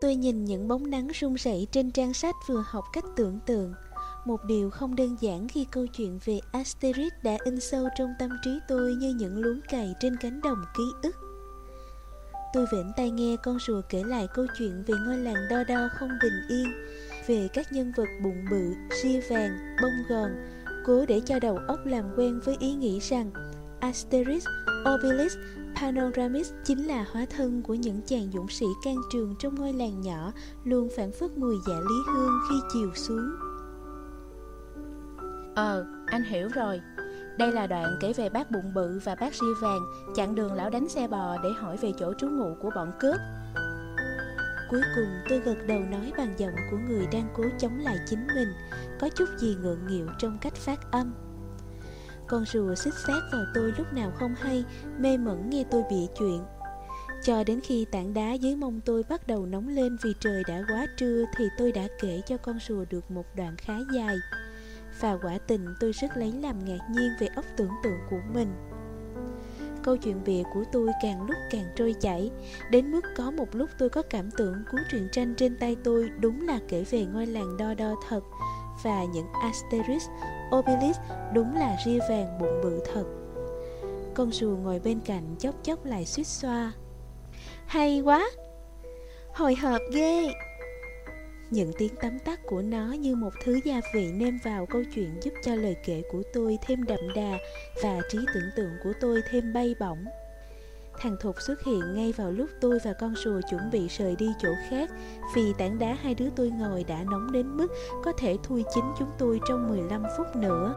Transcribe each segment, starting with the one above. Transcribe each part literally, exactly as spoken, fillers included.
Tôi nhìn những bóng nắng run rẩy trên trang sách vừa học cách tưởng tượng. Một điều không đơn giản khi câu chuyện về Asterix đã in sâu trong tâm trí tôi như những luống cày trên cánh đồng ký ức. Tôi vểnh tai nghe con rùa kể lại câu chuyện về ngôi làng đo đo không bình yên, về các nhân vật bụng bự, ria vàng, bông gòn, cố để cho đầu óc làm quen với ý nghĩ rằng Asterix, Obelix, Panoramis chính là hóa thân của những chàng dũng sĩ can trường trong ngôi làng nhỏ luôn phảng phất mùi dạ lý hương khi chiều xuống. Ờ, anh hiểu rồi. Đây là đoạn kể về bác bụng bự và bác ria vàng chặn đường lão đánh xe bò để hỏi về chỗ trú ngụ của bọn cướp. Cuối cùng tôi gật đầu nói bằng giọng của người đang cố chống lại chính mình, có chút gì ngượng nghịu trong cách phát âm. Con rùa xích sát vào tôi lúc nào không hay, mê mẩn nghe tôi bịa chuyện. Cho đến khi tảng đá dưới mông tôi bắt đầu nóng lên vì trời đã quá trưa thì tôi đã kể cho con rùa được một đoạn khá dài. Và quả tình tôi rất lấy làm ngạc nhiên về óc tưởng tượng của mình. Câu chuyện bịa của tôi càng lúc càng trôi chảy, đến mức có một lúc tôi có cảm tưởng cuốn truyện tranh trên tay tôi đúng là kể về ngôi làng đo đo thật, và những Asterix, Obelix đúng là ria vàng bụng bự thật. Con rùa ngồi bên cạnh chốc chốc lại suýt xoa. Hay quá! Hồi hộp ghê! Những tiếng tấm tắc của nó như một thứ gia vị nêm vào câu chuyện giúp cho lời kể của tôi thêm đậm đà và trí tưởng tượng của tôi thêm bay bổng. Thằng Thục xuất hiện ngay vào lúc tôi và con rùa chuẩn bị rời đi chỗ khác, vì tảng đá hai đứa tôi ngồi đã nóng đến mức có thể thui chín chúng tôi trong mười lăm phút nữa.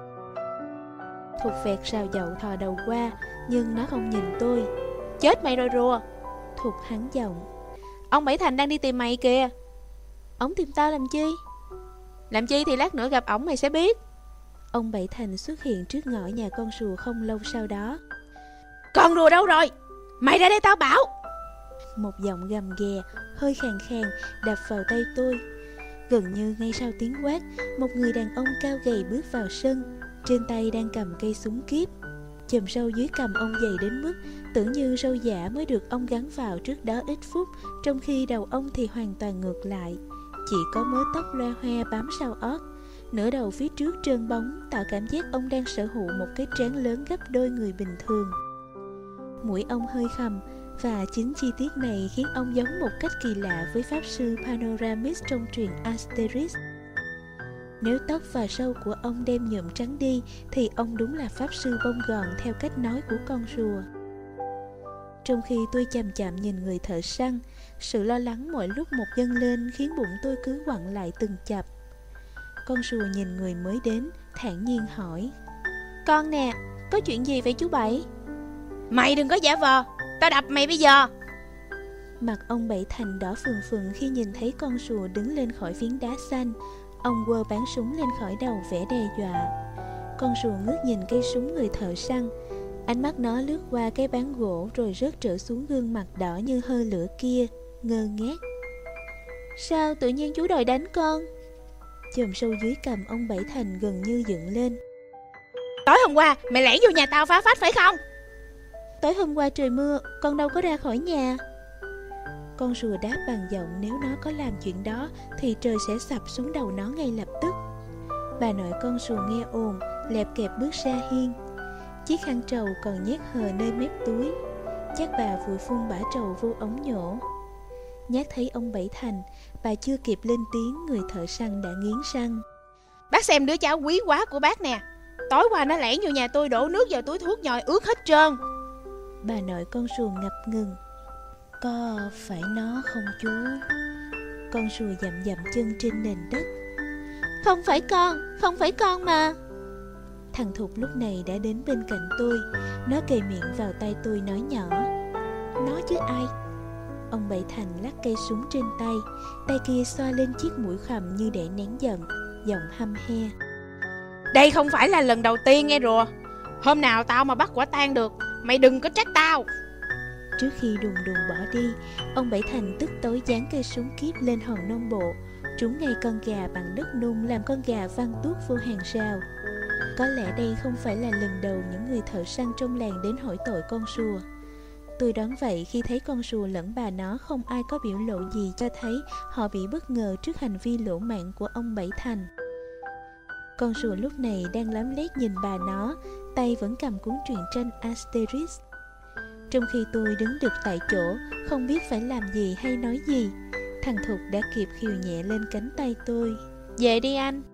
Thục vẹt rào dậu thò đầu qua, nhưng nó không nhìn tôi. Chết mày rồi rùa! Thục hắn giọng. Ông Bảy Thành đang đi tìm mày kìa. Ông tìm tao làm chi? Làm chi thì lát nữa gặp ổng mày sẽ biết. Ông Bảy Thành xuất hiện trước ngõ nhà con rùa không lâu sau đó. Con rùa đâu rồi? Mày ra đây tao bảo! Một giọng gầm ghè, hơi khàn khàn đập vào tay tôi. Gần như ngay sau tiếng quát, một người đàn ông cao gầy bước vào sân, trên tay đang cầm cây súng kíp. Chùm râu dưới cằm ông dày đến mức tưởng như râu giả mới được ông gắn vào trước đó ít phút, trong khi đầu ông thì hoàn toàn ngược lại, chỉ có mớ tóc loe hoe bám sau ót. Nửa đầu phía trước trơn bóng tạo cảm giác ông đang sở hữu một cái trán lớn gấp đôi người bình thường. Mũi ông hơi khầm, và chính chi tiết này khiến ông giống một cách kỳ lạ với pháp sư Panoramis trong truyện Asterix. Nếu tóc và râu của ông đem nhuộm trắng đi thì ông đúng là pháp sư bông gòn theo cách nói của con rùa. Trong khi tôi chằm chằm nhìn người thợ săn, sự lo lắng mỗi lúc một dâng lên khiến bụng tôi cứ quặn lại từng chập. Con rùa nhìn người mới đến, thản nhiên hỏi. Con nè, có chuyện gì vậy chú Bảy? Mày đừng có giả vờ, tao đập mày bây giờ! Mặt ông Bảy Thành đỏ phừng phừng khi nhìn thấy con rùa đứng lên khỏi phiến đá xanh. Ông quơ báng súng lên khỏi đầu vẻ đe dọa. Con rùa ngước nhìn cây súng người thợ săn. Ánh mắt nó lướt qua cái bán gỗ rồi rớt trở xuống gương mặt đỏ như hơi lửa kia, ngơ ngác. Sao tự nhiên chú đòi đánh con? Chòm râu dưới cằm ông Bảy Thành gần như dựng lên. Tối hôm qua mày lẻn vô nhà tao phá phách phải không? Tối hôm qua trời mưa, con đâu có ra khỏi nhà. Con rùa đáp bằng giọng nếu nó có làm chuyện đó thì trời sẽ sập xuống đầu nó ngay lập tức. Bà nội con rùa nghe ồn, lẹp kẹp bước ra hiên. Chiếc khăn trầu còn nhét hờ nơi mép túi. Chắc bà vừa phun bã trầu vô ống nhổ. Nhát thấy ông Bảy Thành, bà chưa kịp lên tiếng, người thợ săn đã nghiến răng. Bác xem đứa cháu quý quá của bác nè. Tối qua nó lẻn vô nhà tôi đổ nước vào túi thuốc nhòi ướt hết trơn. Bà nội con rùa ngập ngừng. Có phải nó không chú? Con rùa dậm dậm chân trên nền đất. Không phải con, không phải con mà. Thằng Thục lúc này đã đến bên cạnh tôi. Nó kề miệng vào tay tôi nói nhỏ. Nó chứ ai? Ông Bảy Thành lắc cây súng trên tay, tay kia xoa lên chiếc mũi khầm như để nén giận, giọng hăm he. Đây không phải là lần đầu tiên nghe rùa. Hôm nào tao mà bắt quả tang được, mày đừng có trách tao. Trước khi đùng đùng bỏ đi, ông Bảy Thành tức tối dán cây súng kíp lên hòn non bộ, trúng ngay con gà bằng đất nung làm con gà văng tuốt vô hàng rào. Có lẽ đây không phải là lần đầu những người thợ săn trong làng đến hỏi tội con rùa. Tôi đoán vậy khi thấy con rùa lẫn bà nó không ai có biểu lộ gì cho thấy họ bị bất ngờ trước hành vi lỗ mãng của ông Bảy Thành. Con rùa lúc này đang lấm lét nhìn bà nó, tay vẫn cầm cuốn truyện tranh Asterix. Trong khi tôi đứng đực tại chỗ, không biết phải làm gì hay nói gì, thằng Thục đã kịp khều nhẹ lên cánh tay tôi. Về đi anh.